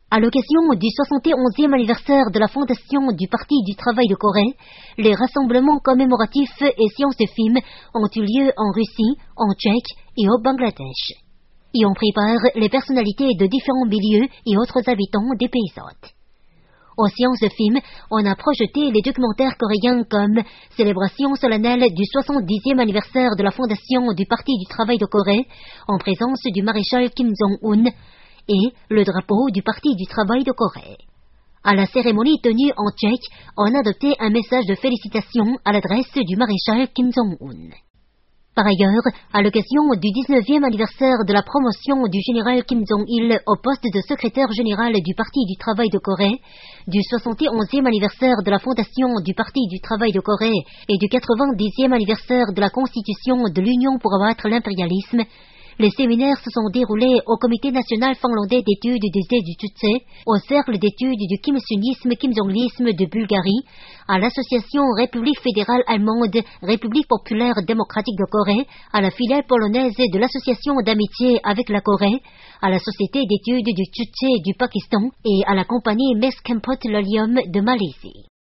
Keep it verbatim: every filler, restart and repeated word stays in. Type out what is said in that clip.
À l'occasion du soixante et onzième anniversaire de la fondation du Parti du Travail de Corée, les rassemblements commémoratifs et séances de films ont eu lieu en Russie, en Tchèque et au Bangladesh. Y ont pris part les personnalités de différents milieux et autres habitants des pays hôtes. Aux séances de films, on a projeté les documentaires coréens comme Célébration solennelle du soixante-dixième anniversaire de la fondation du Parti du Travail de Corée, en présence du maréchal Kim Jong-un, et le drapeau du Parti du Travail de Corée. À la cérémonie tenue en Tchèque, on a adopté un message de félicitations à l'adresse du maréchal Kim Jong-un. Par ailleurs, à l'occasion du dix-neuvième anniversaire de la promotion du général Kim Jong-il au poste de secrétaire général du Parti du Travail de Corée, du soixante et onzième anniversaire de la fondation du Parti du Travail de Corée et du quatre-vingt-dixième anniversaire de la constitution de l'Union pour abattre l'impérialisme, les séminaires se sont déroulés au Comité national finlandais d'études des idées du Tchutché, au Cercle d'études du Kim-sunisme, Kim-jonglisme de Bulgarie, à l'Association République fédérale allemande, République populaire démocratique de Corée, à la filiale polonaise de l'Association d'amitié avec la Corée, à la Société d'études du Tchutché du Pakistan et à la compagnie Meskempot Lolium de Malaisie.